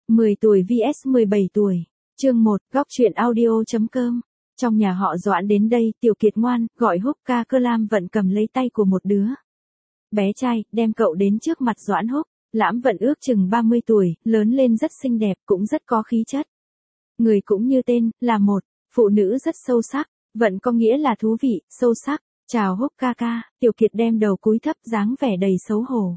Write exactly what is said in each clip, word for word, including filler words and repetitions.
mười tuổi vs mười bảy tuổi. Chương một, góc truyện audio chấm com. Trong nhà họ Doãn đến đây, Tiểu Kiệt ngoan, gọi Húc ca. Cơ Lam Vận cầm lấy tay của một đứa bé trai, đem cậu đến trước mặt Doãn Húc. Lãm Vận ước chừng ba mươi tuổi, lớn lên rất xinh đẹp, cũng rất có khí chất. Người cũng như tên, là một phụ nữ rất sâu sắc. Vận có nghĩa là thú vị, sâu sắc. Chào Húc ca ca. Tiểu Kiệt đem đầu cúi thấp, dáng vẻ đầy xấu hổ.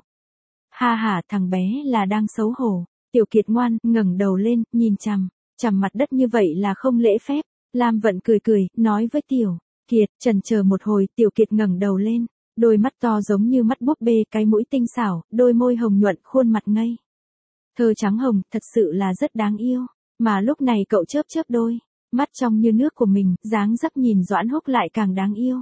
Ha ha, thằng bé là đang xấu hổ. Tiểu Kiệt ngoan, ngẩng đầu lên, nhìn chằm chằm mặt đất như vậy là không lễ phép. Lam Vận cười cười, nói với Tiểu Kiệt. Chần chờ một hồi, Tiểu Kiệt ngẩng đầu lên, đôi mắt to giống như mắt búp bê, cái mũi tinh xảo, đôi môi hồng nhuận, khuôn mặt ngây thơ trắng hồng, thật sự là rất đáng yêu. Mà lúc này cậu chớp chớp đôi mắt trong như nước của mình, dáng dấp nhìn Doãn Húc lại càng đáng yêu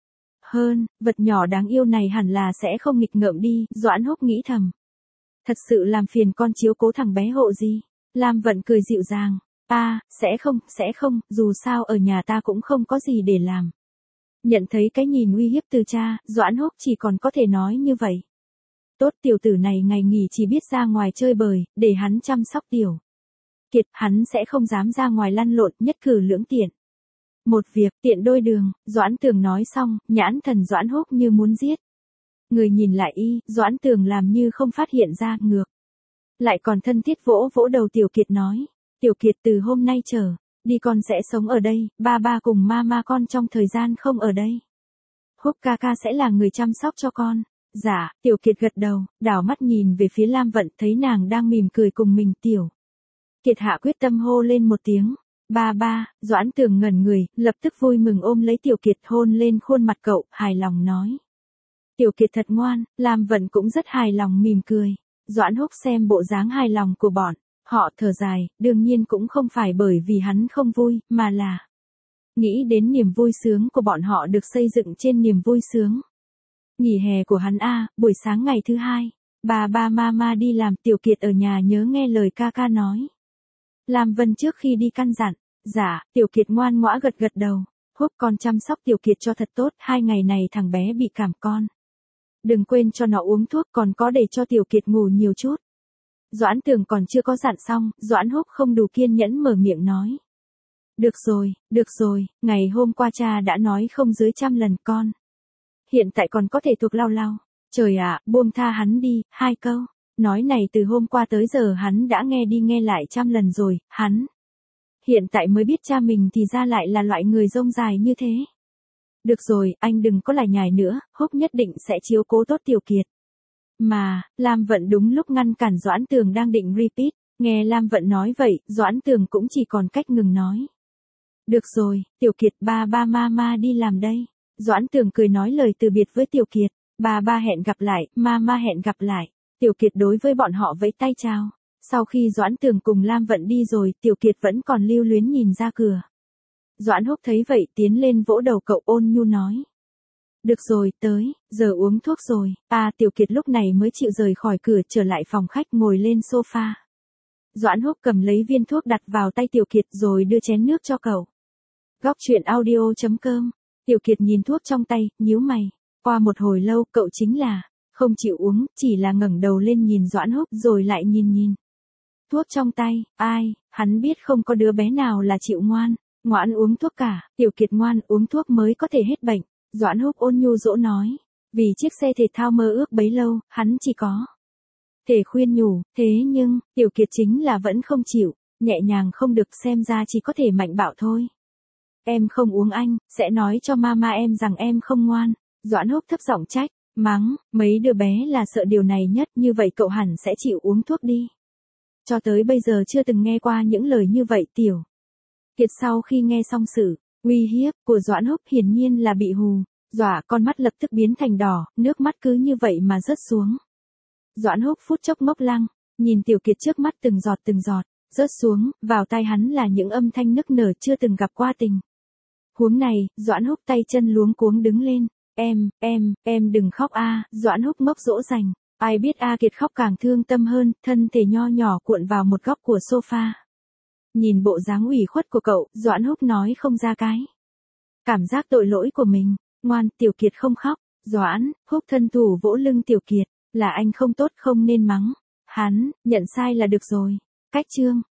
hơn. Vật nhỏ đáng yêu này hẳn là sẽ không nghịch ngợm đi, Doãn Húc nghĩ thầm. Thật sự làm phiền con chiếu cố thằng bé hộ gì. Lam Vận cười dịu dàng. À, sẽ không, sẽ không, dù sao ở nhà ta cũng không có gì để làm. Nhận thấy cái nhìn uy hiếp từ cha, Doãn Húc chỉ còn có thể nói như vậy. Tốt, tiểu tử này ngày nghỉ chỉ biết ra ngoài chơi bời, để hắn chăm sóc Tiểu Kiệt, hắn sẽ không dám ra ngoài lăn lộn, nhất cử lưỡng tiện. Một việc, tiện đôi đường. Doãn Tường nói xong, nhãn thần Doãn Húc như muốn giết người nhìn lại y. Doãn Tường làm như không phát hiện ra, ngược lại còn thân thiết vỗ vỗ đầu Tiểu Kiệt nói. Tiểu Kiệt, từ hôm nay trở đi con sẽ sống ở đây, ba ba cùng mama con trong thời gian không ở đây. Húc ca ca sẽ là người chăm sóc cho con. Dạ. Tiểu Kiệt gật đầu, đảo mắt nhìn về phía Lam Vận, thấy nàng đang mỉm cười cùng mình. Tiểu Kiệt hạ quyết tâm hô lên một tiếng. Ba ba. Doãn Tường ngẩn người, lập tức vui mừng ôm lấy Tiểu Kiệt, hôn lên khuôn mặt cậu, hài lòng nói. Tiểu Kiệt thật ngoan. Lam Vận cũng rất hài lòng mỉm cười. Doãn Húc xem bộ dáng hài lòng của bọn họ, thở dài, đương nhiên cũng không phải bởi vì hắn không vui, mà là nghĩ đến niềm vui sướng của bọn họ được xây dựng trên niềm vui sướng nghỉ hè của hắn. A, buổi sáng ngày thứ hai, bà ba mama đi làm, Tiểu Kiệt ở nhà nhớ nghe lời ca ca nói. Lam Vân trước khi đi căn dặn. Dạ. Tiểu Kiệt ngoan ngoã gật gật đầu. Húc con chăm sóc Tiểu Kiệt cho thật tốt, hai ngày này thằng bé bị cảm, con đừng quên cho nó uống thuốc, còn có để cho Tiểu Kiệt ngủ nhiều chút. Doãn Tường còn chưa có dặn xong, Doãn Húc không đủ kiên nhẫn mở miệng nói. Được rồi, được rồi, ngày hôm qua cha đã nói không dưới trăm lần, con hiện tại còn có thể thuộc lau lau. Trời ạ, buông tha hắn đi. Hai câu nói này từ hôm qua tới giờ hắn đã nghe đi nghe lại trăm lần rồi. Hắn hiện tại mới biết cha mình thì ra lại là loại người rông dài như thế. Được rồi, anh đừng có lải nhải nữa, Húc nhất định sẽ chiếu cố tốt Tiểu Kiệt. Mà, Lam Vận đúng lúc ngăn cản Doãn Tường đang định repeat. Nghe Lam Vận nói vậy, Doãn Tường cũng chỉ còn cách ngừng nói. Được rồi, Tiểu Kiệt, ba ba mama đi làm đây. Doãn Tường cười nói lời từ biệt với Tiểu Kiệt. Ba ba hẹn gặp lại, mama hẹn gặp lại. Tiểu Kiệt đối với bọn họ vẫy tay chào. Sau khi Doãn Tường cùng Lam Vận đi rồi, Tiểu Kiệt vẫn còn lưu luyến nhìn ra cửa. Doãn Húc thấy vậy, tiến lên vỗ đầu cậu, ôn nhu nói. Được rồi, tới giờ uống thuốc rồi. À, Tiểu Kiệt lúc này mới chịu rời khỏi cửa, trở lại phòng khách, ngồi lên sofa. Doãn Húc cầm lấy viên thuốc đặt vào tay Tiểu Kiệt rồi đưa chén nước cho cậu. Góc truyện audio chấm com. Tiểu Kiệt nhìn thuốc trong tay, nhíu mày. Qua một hồi lâu, cậu chính là không chịu uống, chỉ là ngẩng đầu lên nhìn Doãn Húc rồi lại nhìn nhìn thuốc trong tay. Ai, hắn biết không có đứa bé nào là chịu ngoan ngoãn uống thuốc cả. Tiểu Kiệt ngoan, uống thuốc mới có thể hết bệnh. Doãn Húc ôn nhu dỗ nói. Vì chiếc xe thể thao mơ ước bấy lâu, hắn chỉ có thể khuyên nhủ, thế nhưng, Tiểu Kiệt chính là vẫn không chịu, nhẹ nhàng không được, xem ra chỉ có thể mạnh bạo thôi. Em không uống anh, sẽ nói cho mama em rằng em không ngoan. Doãn Húc thấp giọng trách, mắng, mấy đứa bé là sợ điều này nhất, như vậy cậu hẳn sẽ chịu uống thuốc đi. Cho tới bây giờ chưa từng nghe qua những lời như vậy. Tiểu Kiệt sau khi nghe xong sự uy hiếp của Doãn Húc hiển nhiên là bị hù dọa, con mắt lập tức biến thành đỏ, nước mắt cứ như vậy mà rớt xuống. Doãn Húc phút chốc ngốc lăng, nhìn Tiểu Kiệt trước mắt từng giọt từng giọt rớt xuống, vào tai hắn là những âm thanh nức nở chưa từng gặp qua tình huống này. Doãn Húc tay chân luống cuống đứng lên. Em, em, em đừng khóc a. Doãn Húc ngốc dỗ dành. Ai biết A Kiệt khóc càng thương tâm hơn, thân thể nho nhỏ cuộn vào một góc của sofa. Nhìn bộ dáng ủy khuất của cậu, Doãn Húc nói không ra cái cảm giác tội lỗi của mình. Ngoan, Tiểu Kiệt không khóc. Doãn Húc thân thủ vỗ lưng Tiểu Kiệt. Là anh không tốt, không nên mắng hắn, nhận sai là được rồi. Cách chương